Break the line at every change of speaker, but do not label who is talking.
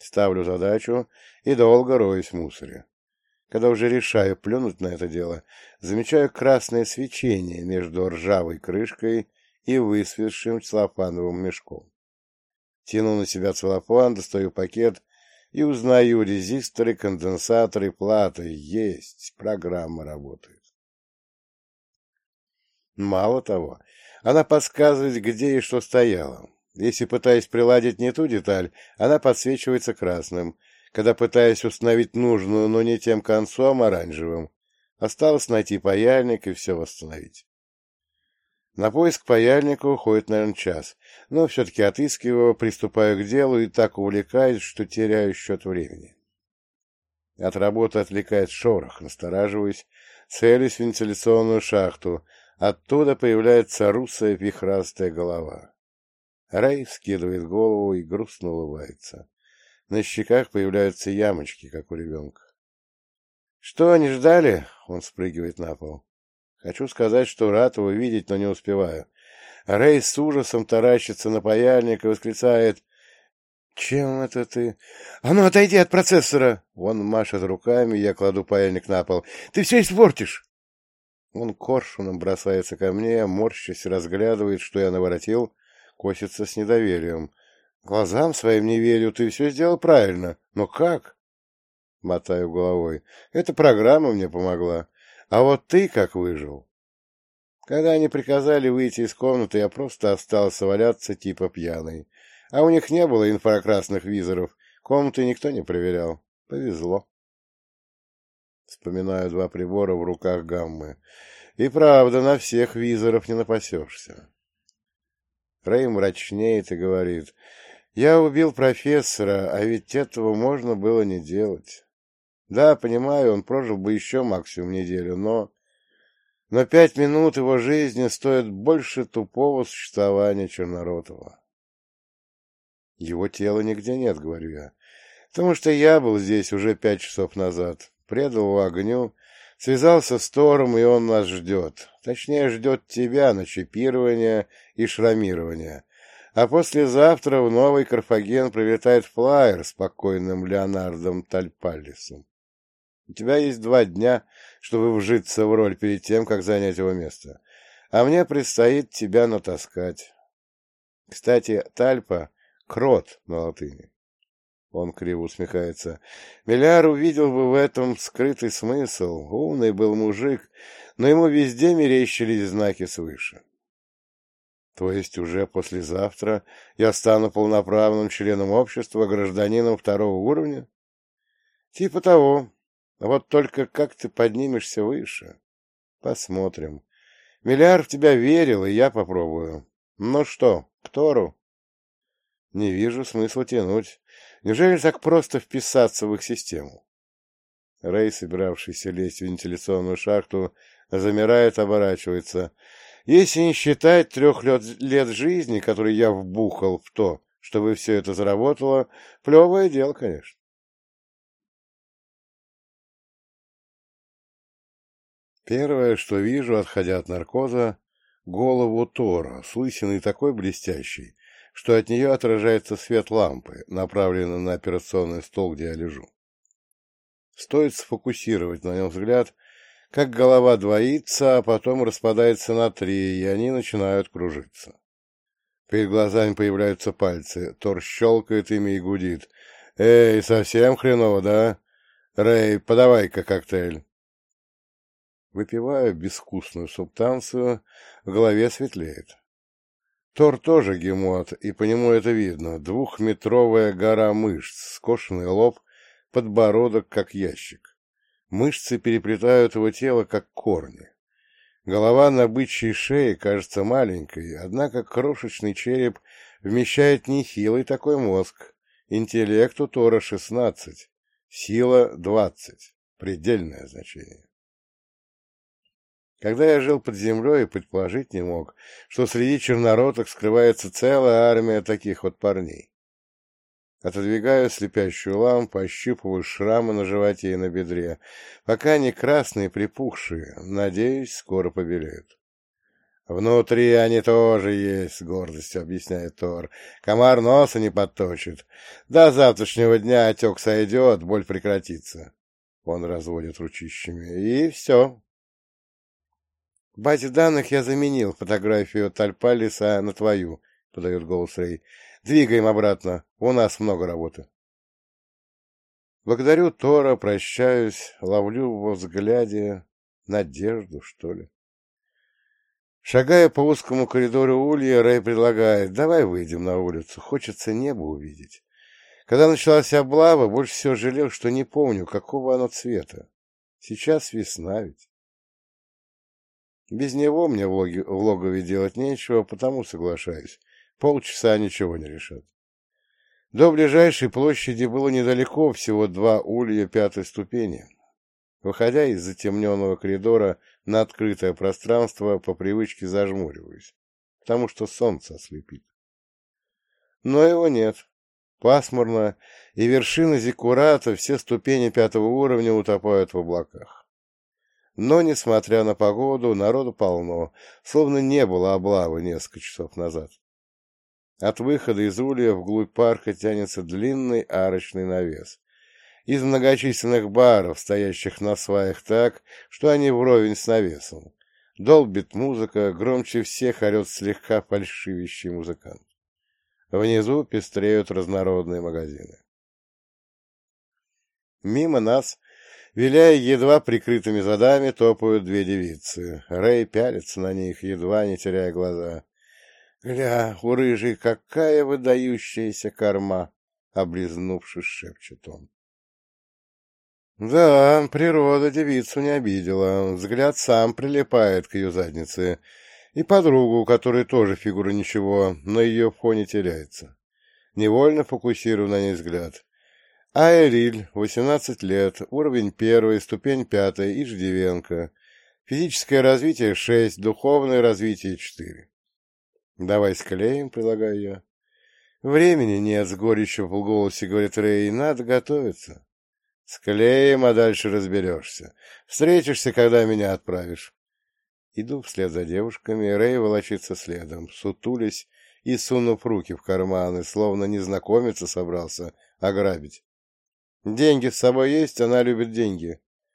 ставлю задачу и долго роюсь в мусоре. Когда уже решаю плюнуть на это дело, замечаю красное свечение между ржавой крышкой и высвисшим целлофановым мешком. Тяну на себя целлофан, достаю пакет и узнаю резисторы, конденсаторы, платы. Есть, программа работает. Мало того, она подсказывает, где и что стояло. Если пытаюсь приладить не ту деталь, она подсвечивается красным. Когда пытаюсь установить нужную, но не тем концом, оранжевым. Осталось найти паяльник и все восстановить. На поиск паяльника уходит, наверное, час, но все-таки отыскиваю, приступаю к делу и так увлекаюсь, что теряю счет времени. От работы отвлекает шорох, настораживаюсь, целюсь в вентиляционную шахту. Оттуда появляется русая вихрастая голова. Рэй вскидывает голову и грустно улыбается. На щеках появляются ямочки, как у ребенка. — Что, не ждали? — он спрыгивает на пол. Хочу сказать, что рад его видеть, но не успеваю. Рэй с ужасом таращится на паяльник и восклицает: «Чем это ты?» «А ну, отойди от процессора!» Он машет руками, я кладу паяльник на пол. «Ты все испортишь!» Он коршуном бросается ко мне, морщась, разглядывает, что я наворотил, косится с недоверием. «Глазам своим не верю, ты все сделал правильно. Но как?» Мотаю головой. «Эта программа мне помогла. А вот ты как выжил?» Когда они приказали выйти из комнаты, я просто остался валяться типа пьяный. А у них не было инфракрасных визоров, комнаты никто не проверял. Повезло. Вспоминаю два прибора в руках Гаммы. И правда, на всех визоров не напасешься. Рэй мрачнеет и говорит: «Я убил профессора, а ведь этого можно было не делать. Да, понимаю, он прожил бы еще максимум неделю, но 5 минут его жизни стоят больше тупого существования Черноротова». «Его тела нигде нет», — говорю я, «потому что я был здесь уже 5 часов назад, предал его огню, связался с Тором, и он нас ждет. Точнее, ждет тебя на чипирование и шрамирование. А послезавтра в Новый Карфаген прилетает флайер с покойным Леонардом Тальпалисом. У тебя есть 2 дня, чтобы вжиться в роль перед тем, как занять его место. А мне предстоит тебя натаскать. Кстати, Тальпа — крот на латыни». Он криво усмехается. «Миляр увидел бы в этом скрытый смысл. Умный был мужик, но ему везде мерещились знаки свыше». «То есть уже послезавтра я стану полноправным членом общества, гражданином 2-го уровня?» «Типа того. Вот только как ты поднимешься выше? Посмотрим. Миляр в тебя верил, и я попробую. Ну что, к Тору?» «Не вижу смысла тянуть. Неужели так просто вписаться в их систему?» Рэй, собиравшийся лезть в вентиляционную шахту, замирает, оборачивается. «Если не считать 3 лет жизни, которые я вбухал в то, чтобы все это заработало, плевое дело, конечно». Первое, что вижу, отходя от наркоза, голову Тора, с лысиной такой блестящей, что от нее отражается свет лампы, направленный на операционный стол, где я лежу. Стоит сфокусировать на нем взгляд, как голова двоится, а потом распадается на 3, и они начинают кружиться. Перед глазами появляются пальцы, Тор щелкает ими и гудит. «Эй, совсем хреново, да? Рэй, подавай-ка коктейль». Выпиваю безвкусную субстанцию, в голове светлеет. Тор тоже гемот, и по нему это видно. 2-метровая гора мышц, скошенный лоб, подбородок, как ящик. Мышцы переплетают его тело, как корни. Голова на бычьей шее кажется маленькой, однако крошечный череп вмещает нехилый такой мозг. Интеллект у Тора 16, сила 20, предельное значение. Когда я жил под землей, предположить не мог, что среди чернороток скрывается целая армия таких вот парней. Отодвигаю слепящую лампу, ощупываю шрамы на животе и на бедре, пока они красные, припухшие, надеюсь, скоро побелеют. Внутри они тоже есть, с гордостью объясняет Тор. Комар носа не подточит. До завтрашнего дня отек сойдет, боль прекратится. Он разводит ручищами. И все. В базе данных я заменил фотографию Тальпалиса на твою, подает голос Рэй. Двигаем обратно. У нас много работы. Благодарю Тора, прощаюсь, ловлю в его взгляде надежду, что ли. Шагая по узкому коридору улья, Рэй предлагает: давай выйдем на улицу, хочется небо увидеть. Когда началась облава, больше всего жалел, что не помню, какого оно цвета. Сейчас весна ведь. Без него мне в логове делать нечего, потому соглашаюсь. Полчаса ничего не решат. До ближайшей площади было недалеко, всего 2 улья 5-й ступени. Выходя из затемненного коридора на открытое пространство, по привычке зажмуриваюсь, потому что солнце ослепит. Но его нет. Пасмурно, и вершины зиккурата, все ступени 5-го уровня утопают в облаках. Но, несмотря на погоду, народу полно, словно не было облавы несколько часов назад. От выхода из улья вглубь парка тянется длинный арочный навес. Из многочисленных баров, стоящих на сваях так, что они вровень с навесом. Долбит музыка, громче всех орет слегка фальшивящий музыкант. Внизу пестреют разнородные магазины. Мимо нас, виляя едва прикрытыми задами, топают 2 девицы. Рэй пялится на них, едва не теряя глаза. «Гля, у рыжей какая выдающаяся корма!» — облизнувшись, шепчет он. Да, природа девицу не обидела, взгляд сам прилипает к ее заднице, и подругу, у которой тоже фигура ничего, на ее фоне теряется. Невольно фокусирую на ней взгляд. Айриль, 18 лет, уровень 1, ступень 5, иждивенка. Физическое развитие 6, духовное развитие 4. «Давай склеим», — предлагаю я. «Времени нет», — с горечью в голосе говорит Рэй, — «надо готовиться». «Склеим, а дальше разберешься. Встретишься, когда меня отправишь». Иду вслед за девушками, Рэй волочится следом, сутулясь и сунув руки в карманы, словно незнакомец собрался ограбить. «Деньги с собой есть, она любит деньги»,